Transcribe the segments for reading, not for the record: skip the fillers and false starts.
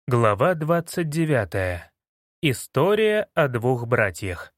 Глава 29. История о двух братьях.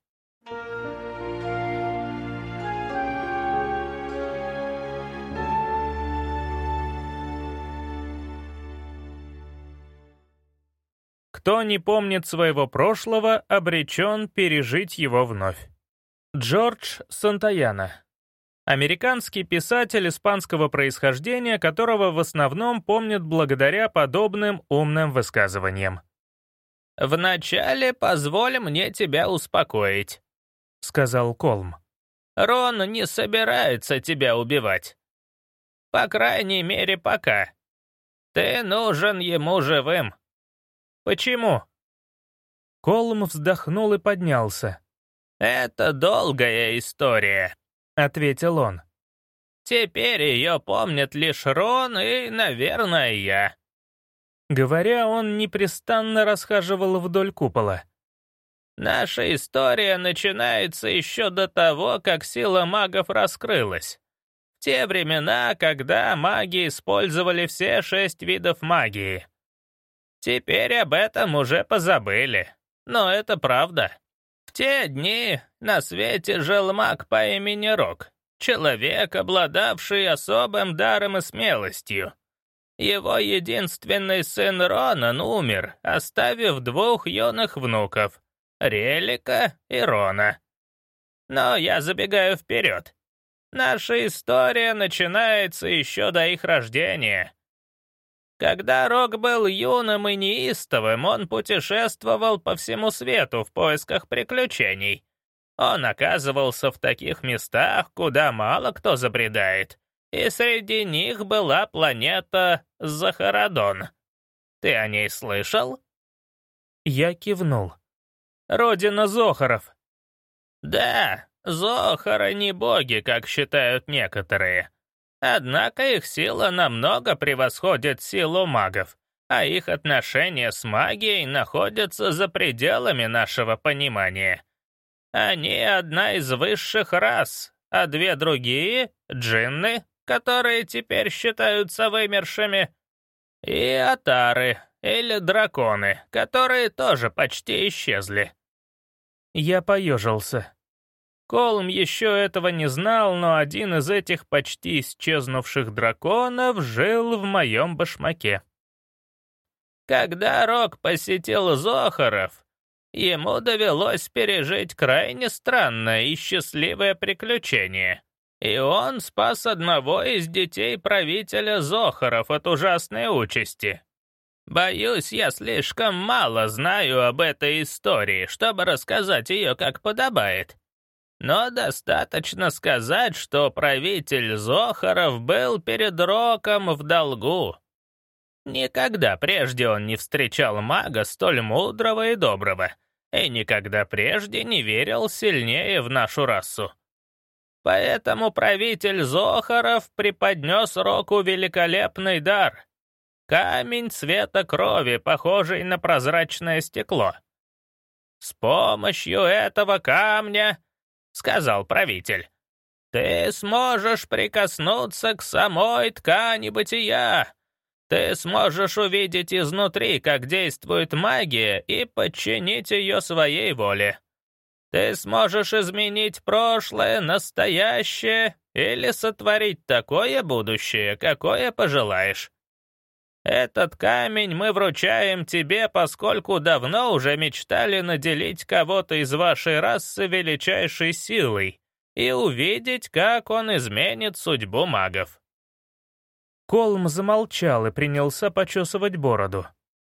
Кто не помнит своего прошлого, обречен пережить его вновь. Джордж Сантаяна. Американский писатель испанского происхождения, которого в основном помнят благодаря подобным умным высказываниям. «Вначале позволь мне тебя успокоить», — сказал Колм. «Рон не собирается тебя убивать. По крайней мере, пока. Ты нужен ему живым». «Почему?» Колм вздохнул и поднялся. «Это долгая история», — ответил он. «Теперь ее помнят лишь Рон и, наверное, я». Говоря, он непрестанно расхаживал вдоль купола. «Наша история начинается еще до того, как сила магов раскрылась. В те времена, когда маги использовали все 6 видов магии. Теперь об этом уже позабыли, но это правда. В те дни на свете жил маг по имени Рок, человек, обладавший особым даром и смелостью. Его единственный сын Ронан умер, оставив 2 юных внуков — Релика и Рона. Но я забегаю вперед. Наша история начинается еще до их рождения. Когда Рок был юным и неистовым, он путешествовал по всему свету в поисках приключений. Он оказывался в таких местах, куда мало кто забредает, и среди них была планета Захарадон. Ты о ней слышал? Я кивнул. Родина Зохаров. Да, Зохары не боги, как считают некоторые. Однако их сила намного превосходит силу магов, а их отношения с магией находятся за пределами нашего понимания. Они одна из высших рас, а 2 другие — джинны, которые теперь считаются вымершими, и атары, или драконы, которые тоже почти исчезли. Я поежился. Колм еще этого не знал, но один из этих почти исчезнувших драконов жил в моем башмаке. Когда Рок посетил Зохаров, ему довелось пережить крайне странное и счастливое приключение. И он спас одного из детей правителя Зохаров от ужасной участи. Боюсь, я слишком мало знаю об этой истории, чтобы рассказать ее как подобает. Но достаточно сказать, что правитель Зохаров был перед Роком в долгу. Никогда прежде он не встречал мага столь мудрого и доброго, и никогда прежде не верил сильнее в нашу расу. Поэтому правитель Зохаров преподнес Року великолепный дар — камень цвета крови, похожий на прозрачное стекло. «С помощью этого камня, — сказал правитель, — ты сможешь прикоснуться к самой ткани бытия. Ты сможешь увидеть изнутри, как действует магия, и подчинить ее своей воле. Ты сможешь изменить прошлое, настоящее или сотворить такое будущее, какое пожелаешь. Этот камень мы вручаем тебе, поскольку давно уже мечтали наделить кого-то из вашей расы величайшей силой и увидеть, как он изменит судьбу магов». Колм замолчал и принялся почесывать бороду.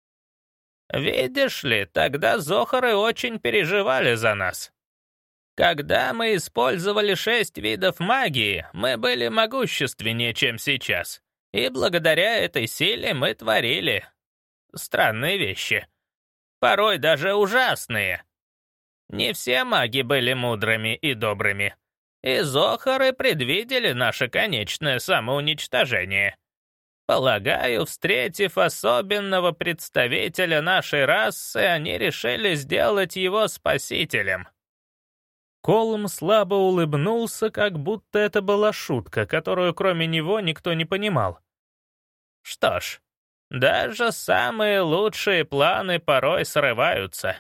«Видишь ли, тогда Зохары очень переживали за нас. Когда мы использовали 6 видов магии, мы были могущественнее, чем сейчас. И благодаря этой силе мы творили странные вещи. Порой даже ужасные. Не все маги были мудрыми и добрыми. И Зохары предвидели наше конечное самоуничтожение. Полагаю, встретив особенного представителя нашей расы, они решили сделать его спасителем». Колм слабо улыбнулся, как будто это была шутка, которую кроме него никто не понимал. «Что ж, Даже самые лучшие планы порой срываются.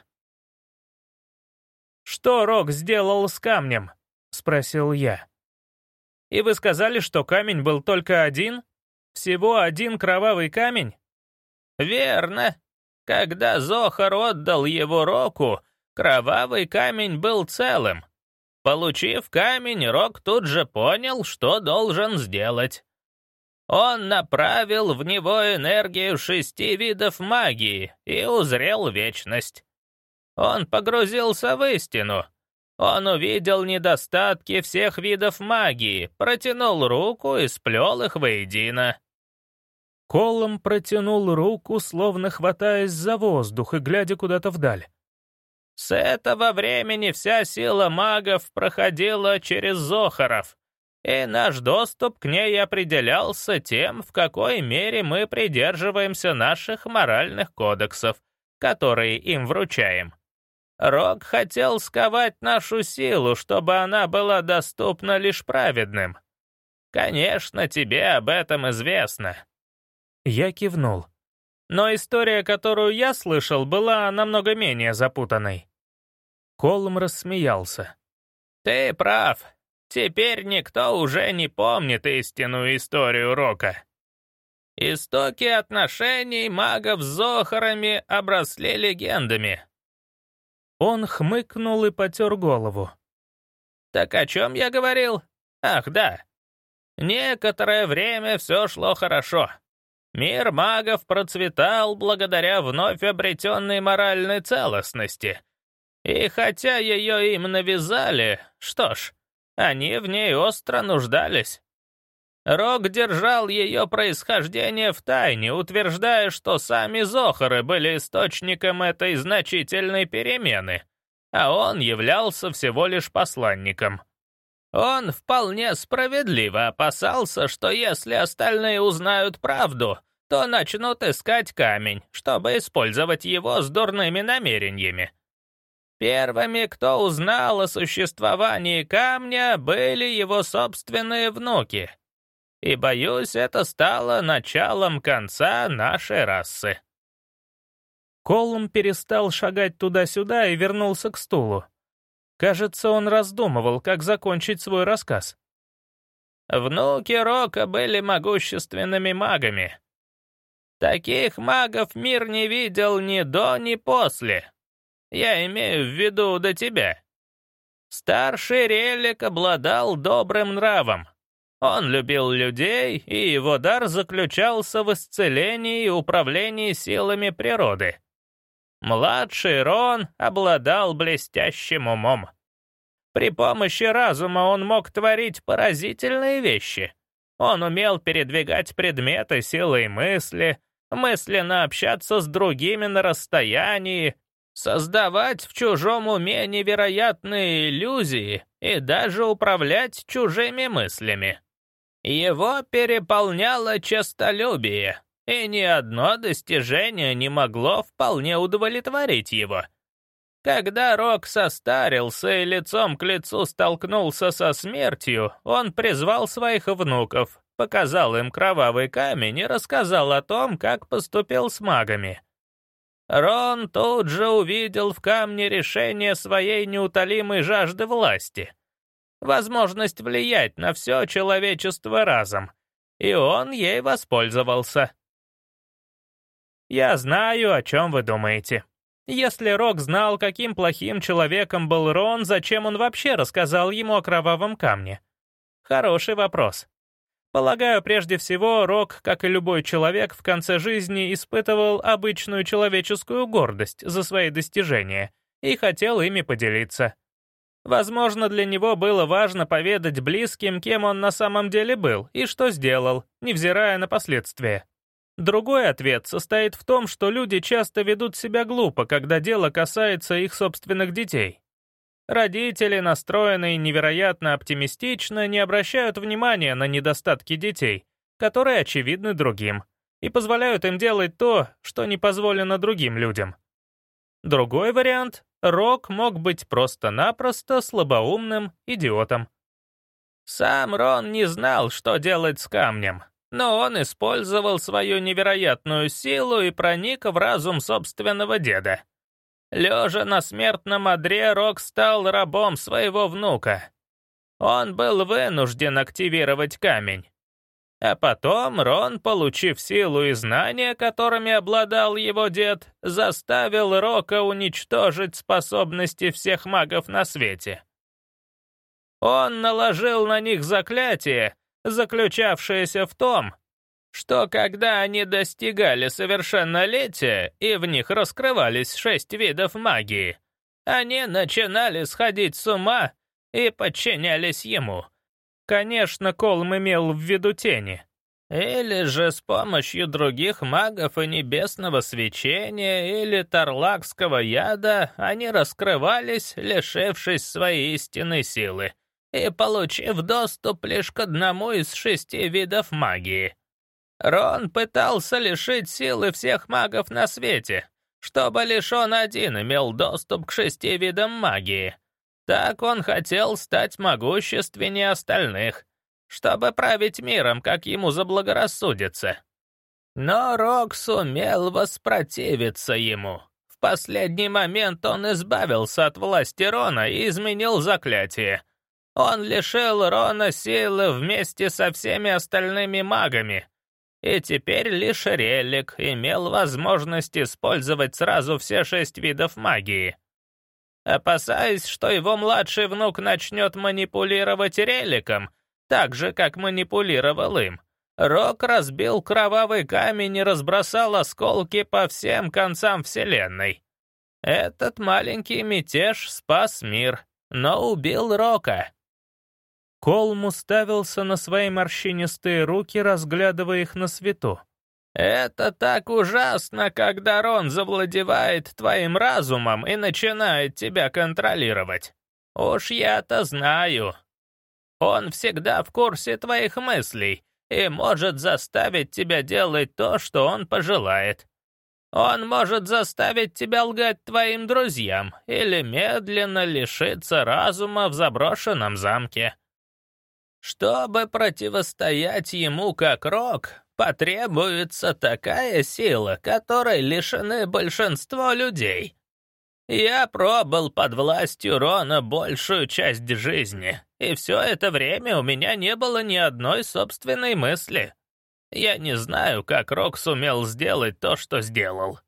«Что Рок сделал с камнем?» — спросил я. «И вы сказали, что камень был только один? Всего один кровавый камень?» «Верно. Когда Зохар отдал его Року, кровавый камень был целым. Получив камень, Рок тут же понял, что должен сделать. Он направил в него энергию 6 видов магии и узрел вечность. Он погрузился в истину. Он увидел недостатки всех видов магии, протянул руку и сплел их воедино». Колум протянул руку, словно хватаясь за воздух и глядя куда-то вдаль. «С этого времени вся сила магов проходила через Зохаров, и наш доступ к ней определялся тем, в какой мере мы придерживаемся наших моральных кодексов, которые им вручаем. Рок хотел сковать нашу силу, чтобы она была доступна лишь праведным. Конечно, тебе об этом известно». Я кивнул. Но история, которую я слышал, была намного менее запутанной. Колум рассмеялся. «Ты прав. Теперь никто уже не помнит истинную историю Рока. Истоки отношений магов с Зохарами обросли легендами». Он хмыкнул и потер голову. «Так о чем я говорил? Ах, да. Некоторое время все шло хорошо. Мир магов процветал благодаря вновь обретенной моральной целостности. И хотя ее им навязали, что ж, они в ней остро нуждались. Рок держал ее происхождение в тайне, утверждая, что сами Зохары были источником этой значительной перемены, а он являлся всего лишь посланником. Он вполне справедливо опасался, что если остальные узнают правду, то начнут искать камень, чтобы использовать его с дурными намерениями. Первыми, кто узнал о существовании камня, были его собственные внуки. И, боюсь, это стало началом конца нашей расы». Колум перестал шагать туда-сюда и вернулся к стулу. Кажется, он раздумывал, как закончить свой рассказ. «Внуки Рока были могущественными магами. Таких магов мир не видел ни до, ни после. Я имею в виду до тебя. Старший Релик обладал добрым нравом. Он любил людей, и его дар заключался в исцелении и управлении силами природы. Младший Рон обладал блестящим умом. При помощи разума он мог творить поразительные вещи. Он умел передвигать предметы силой мысли, мысленно общаться с другими на расстоянии, создавать в чужом уме невероятные иллюзии и даже управлять чужими мыслями. Его переполняло честолюбие, и ни одно достижение не могло вполне удовлетворить его. Когда Рок состарился и лицом к лицу столкнулся со смертью, он призвал своих внуков, показал им кровавый камень и рассказал о том, как поступил с магами. Рон тут же увидел в камне решение своей неутолимой жажды власти, возможность влиять на все человечество разом, и он ей воспользовался. Я знаю, о чем вы думаете. Если Рок знал, каким плохим человеком был Рон, зачем он вообще рассказал ему о кровавом камне? Хороший вопрос. Полагаю, прежде всего, Рок, как и любой человек, в конце жизни испытывал обычную человеческую гордость за свои достижения и хотел ими поделиться. Возможно, для него было важно поведать близким, кем он на самом деле был и что сделал, невзирая на последствия. Другой ответ состоит в том, что люди часто ведут себя глупо, когда дело касается их собственных детей. Родители, настроенные невероятно оптимистично, не обращают внимания на недостатки детей, которые очевидны другим, и позволяют им делать то, что не позволено другим людям. Другой вариант — Рок мог быть просто-напросто слабоумным идиотом. Сам Рон не знал, что делать с камнем, но он использовал свою невероятную силу и проник в разум собственного деда. Лежа на смертном одре, Рок стал рабом своего внука. Он был вынужден активировать камень. А потом Рон, получив силу и знания, которыми обладал его дед, заставил Рока уничтожить способности всех магов на свете. Он наложил на них заклятие, заключавшееся в том, что когда они достигали совершеннолетия и в них раскрывались 6 видов магии, они начинали сходить с ума и подчинялись ему. Конечно, Колм имел в виду тени. Или же с помощью других магов и небесного свечения или тарлакского яда они раскрывались, лишившись своей истинной силы, и получив доступ лишь к одному из 6 видов магии. Рон пытался лишить силы всех магов на свете, чтобы лишь он один имел доступ к 6 видам магии. Так он хотел стать могущественнее остальных, чтобы править миром, как ему заблагорассудится. Но Рок сумел воспротивиться ему. В последний момент он избавился от власти Рона и изменил заклятие. Он лишил Рона силы вместе со всеми остальными магами, и теперь лишь Релик имел возможность использовать сразу все 6 видов магии. Опасаясь, что его младший внук начнет манипулировать Реликом, так же, как манипулировал им, Рок разбил кровавый камень и разбросал осколки по всем концам Вселенной. Этот маленький мятеж спас мир, но убил Рока. Колм уставился на свои морщинистые руки, разглядывая их на свету. «Это так ужасно, когда Рон завладевает твоим разумом и начинает тебя контролировать. Уж я-то знаю. Он всегда в курсе твоих мыслей и может заставить тебя делать то, что он пожелает. Он может заставить тебя лгать твоим друзьям или медленно лишиться разума в заброшенном замке. Чтобы противостоять ему как Рок, потребуется такая сила, которой лишены большинство людей. Я пробыл под властью Рона большую часть жизни, и все это время у меня не было ни одной собственной мысли. Я не знаю, как Рок сумел сделать то, что сделал.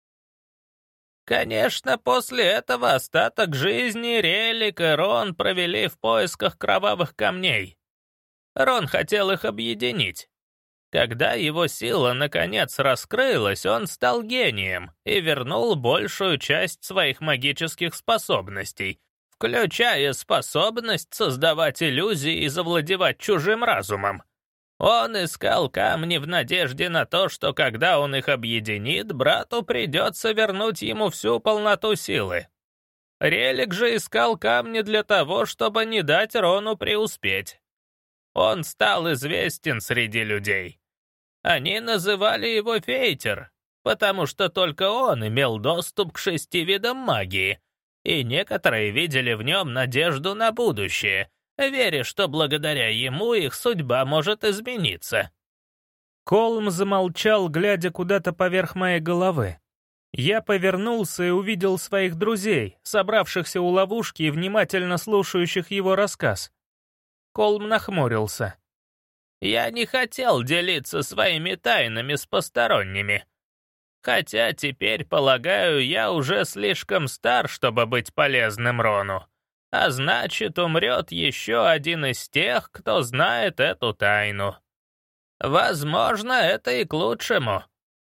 Конечно, после этого остаток жизни Релик и Рон провели в поисках кровавых камней. Рон хотел их объединить. Когда его сила наконец раскрылась, он стал гением и вернул большую часть своих магических способностей, включая способность создавать иллюзии и завладевать чужим разумом. Он искал камни в надежде на то, что когда он их объединит, брату придется вернуть ему всю полноту силы. Релик же искал камни для того, чтобы не дать Рону преуспеть. Он стал известен среди людей. Они называли его Фейтер, потому что только он имел доступ к 6 видам магии, и некоторые видели в нем надежду на будущее, веря, что благодаря ему их судьба может измениться. Колм замолчал, глядя куда-то поверх моей головы. Я повернулся и увидел своих друзей, собравшихся у ловушки и внимательно слушающих его рассказ. Колм нахмурился. «Я не хотел делиться своими тайнами с посторонними. Хотя теперь, полагаю, я уже слишком стар, чтобы быть полезным Рону. А значит, умрет еще один из тех, кто знает эту тайну. Возможно, это и к лучшему».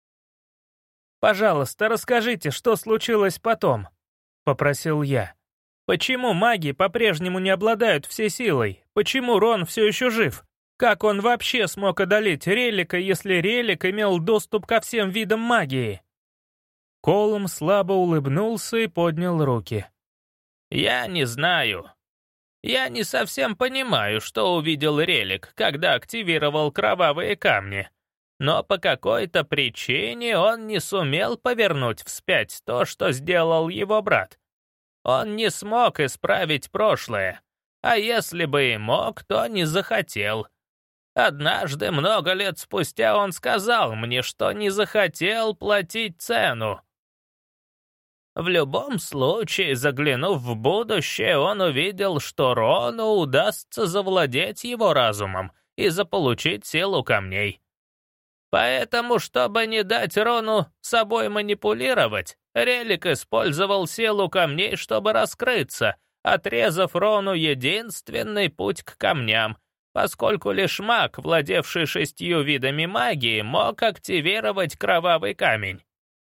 «Пожалуйста, расскажите, что случилось потом?» — попросил я. «Почему маги по-прежнему не обладают всей силой? Почему Рон все еще жив? Как он вообще смог одолеть Релика, если Релик имел доступ ко всем видам магии?» Колм слабо улыбнулся и поднял руки. «Я не знаю. Я не совсем понимаю, что увидел Релик, когда активировал кровавые камни. Но по какой-то причине он не сумел повернуть вспять то, что сделал его брат. Он не смог исправить прошлое, а если бы и мог, то не захотел. Однажды, много лет спустя, он сказал мне, что не захотел платить цену. В любом случае, заглянув в будущее, он увидел, что Рону удастся завладеть его разумом и заполучить силу камней. Поэтому, чтобы не дать Рону собой манипулировать, Релик использовал силу камней, чтобы раскрыться, отрезав Рону единственный путь к камням, поскольку лишь маг, владевший 6 видами магии, мог активировать кровавый камень.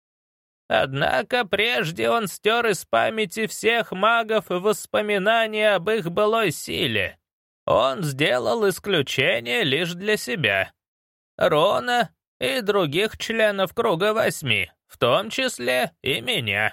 Однако прежде он стер из памяти всех магов воспоминания об их былой силе. Он сделал исключение лишь для себя, Рона и других членов Круга 8, в том числе и меня.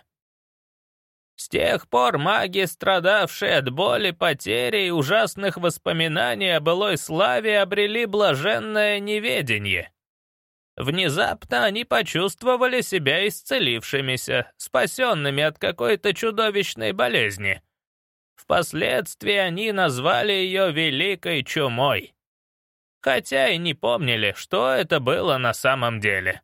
С тех пор маги, страдавшие от боли, потери и ужасных воспоминаний о былой славе, обрели блаженное неведение. Внезапно они почувствовали себя исцелившимися, спасенными от какой-то чудовищной болезни. Впоследствии они назвали ее Великой Чумой, хотя и не помнили, что это было на самом деле.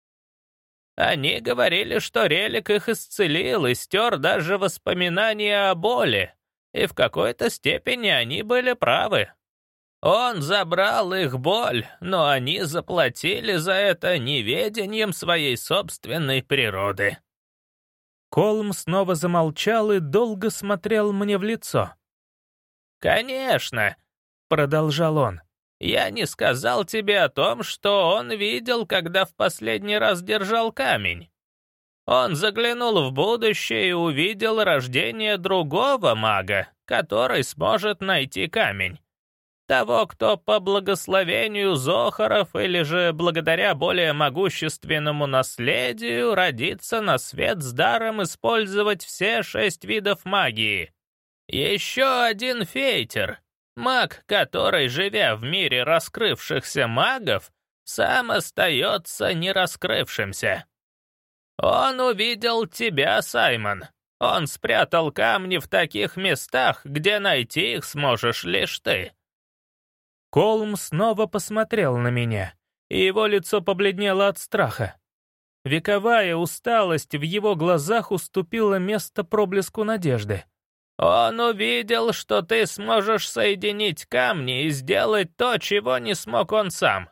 Они говорили, что Релик их исцелил и стер даже воспоминания о боли, и в какой-то степени они были правы. Он забрал их боль, но они заплатили за это неведением своей собственной природы. Колм снова замолчал и долго смотрел мне в лицо. «Конечно», — продолжал он, — «я не сказал тебе о том, что он видел, когда в последний раз держал камень. Он заглянул в будущее и увидел рождение другого мага, который сможет найти камень. Того, кто по благословению Зохаров или же благодаря более могущественному наследию родится на свет с даром использовать все 6 видов магии. Еще один Фейтер, маг, который, живя в мире раскрывшихся магов, сам остается нераскрывшимся. Он увидел тебя, Саймон. Он спрятал камни в таких местах, где найти их сможешь лишь ты». Колм снова посмотрел на меня, и его лицо побледнело от страха. Вековая усталость в его глазах уступила место проблеску надежды. «Он увидел, что ты сможешь соединить камни и сделать то, чего не смог он сам.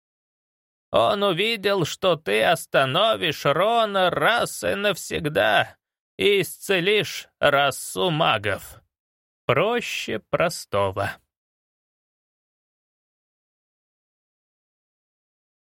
Он увидел, что ты остановишь Рона раз и навсегда и исцелишь расу магов». Проще простого.